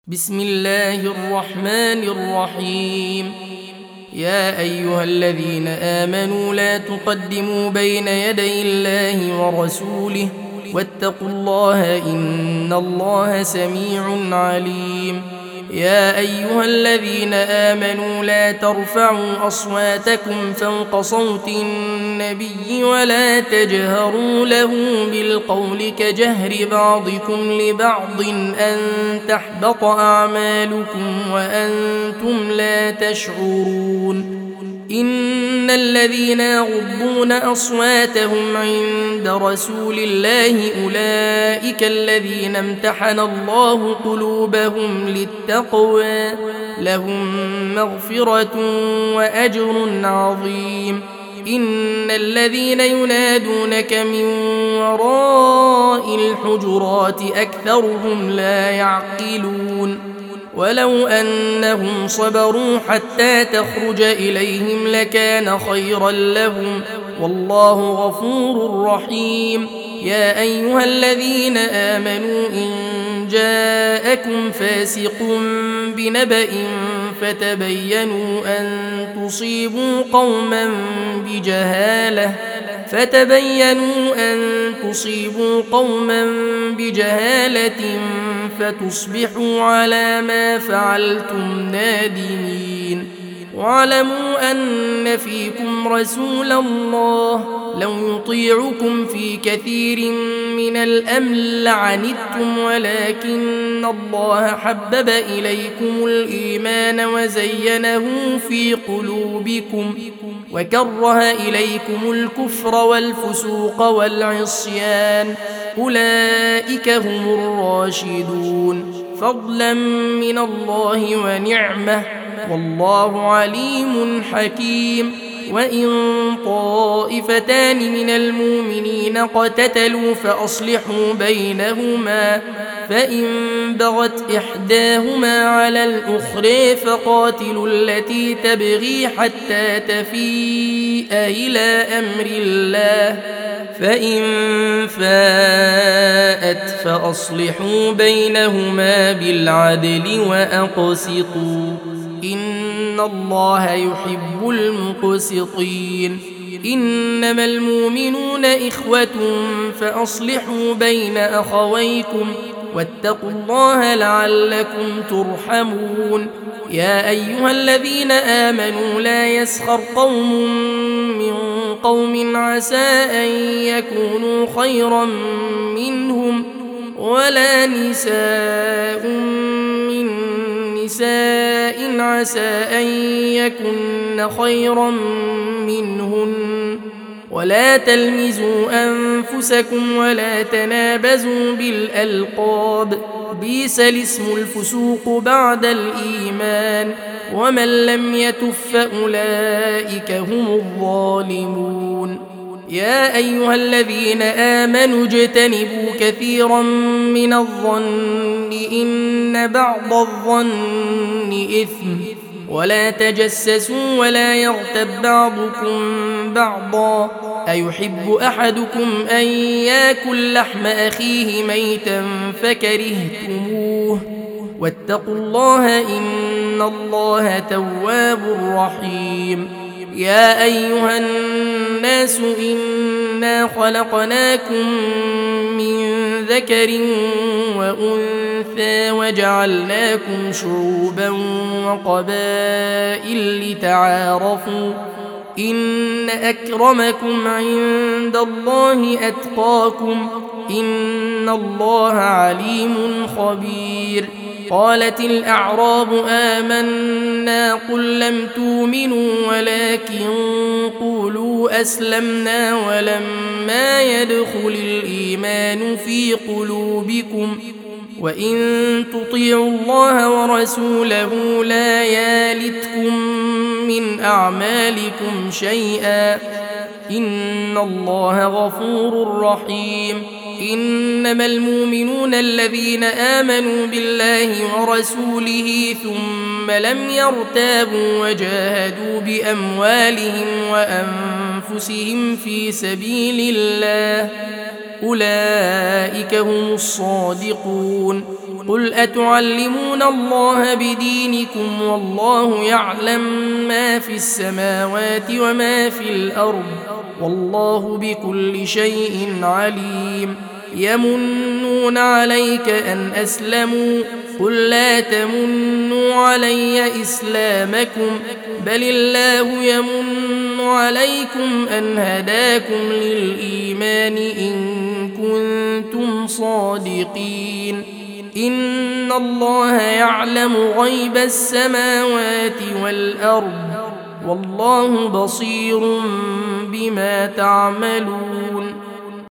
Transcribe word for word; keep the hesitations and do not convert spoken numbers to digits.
بسم الله الرحمن الرحيم. يا أيها الذين آمنوا لا تقدموا بين يدي الله ورسوله واتقوا الله إن الله سميع عليم. يا أيها الذين آمنوا لا ترفعوا أصواتكم فوق صوت النبي ولا تجهروا له بالقول كجهر بعضكم لبعض أن تحبط أعمالكم وأنتم لا تشعرون. إن الذين يغضون أصواتهم عند رسول الله أولئك الذين امتحن الله قلوبهم للتقوى لهم مغفرة وأجر عظيم. إن الذين ينادونك من وراء الحجرات أكثرهم لا يعقلون. ولو أنهم صبروا حتى تخرج إليهم لكان خيرا لهم والله غفور رحيم. يا أيها الذين آمنوا إن جاءكم فاسق بنبأ فتبينوا أن تصيبوا قوما بجهالة فتبينوا أن تصيبوا قوما بجهالة فتصبحوا على ما فعلتم نادمين. واعلموا أن فيكم رسول الله لو يطيعكم في كثير من الأمر لعنتم ولكن الله حبب إليكم الإيمان وزينه في قلوبكم وكره إليكم الكفر والفسوق والعصيان أولئك هم الراشدون فضلا من الله ونعمة والله عليم حكيم. وإن طائفتان من المؤمنين اقتتلوا فأصلحوا بينهما فإن بغت إحداهما على الأخرى فقاتلوا التي تبغي حتى تفيء إلى أمر الله فإن فاءت فأصلحوا بينهما بالعدل وأقسطوا إن الله يحب المقسطين. إنما المؤمنون إخوة فأصلحوا بين أخويكم واتقوا الله لعلكم ترحمون. يا أيها الذين آمنوا لا يسخر قوم من قوم عسى أن يكونوا خيرا منهم ولا نساء من نساء عسى أن يكن خيرا منهن ولا تلمزوا أنفسكم ولا تنابزوا بالألقاب بئس الاسم الفسوق بعد الإيمان ومن لم يتف فأولئك هم الظالمون. يا أيها الذين آمنوا اجتنبوا كثيرا من الظن إن بعض الظن إثم ولا تجسسوا ولا يغتب بعضكم بعضا أيحب أحدكم أن يأكل لحم أخيه ميتا فكرهتموه واتقوا الله إن الله تواب رحيم. يا أيها الناس إنا خلقناكم من ذكر وأنثى وجعلناكم شعوبا وقبائل لتعارفوا إن أكرمكم عند الله أتقاكم إن الله عليم خبير. قالت الأعراب آمنا قل لم تؤمنوا ولكن قولوا أسلمنا ولما يدخل الإيمان في قلوبكم وإن تطيعوا الله ورسوله لا يالتكم من أعمالكم شيئا إن الله غفور رحيم. إنما المؤمنون الذين آمنوا بالله ورسوله ثم لم يرتابوا وجاهدوا بأموالهم وأنفسهم في سبيل الله أولئك هم الصادقون. قل أتعلمون الله بدينكم والله يعلم ما في السماوات وما في الأرض والله بكل شيء عليم يمنون عليك أن أسلموا قل لا تمنوا علي إسلامكم بل الله يمن عليكم أن هداكم للإيمان إن كنتم صادقين إن الله يعلم غيب السماوات والأرض والله بصير بما تعملون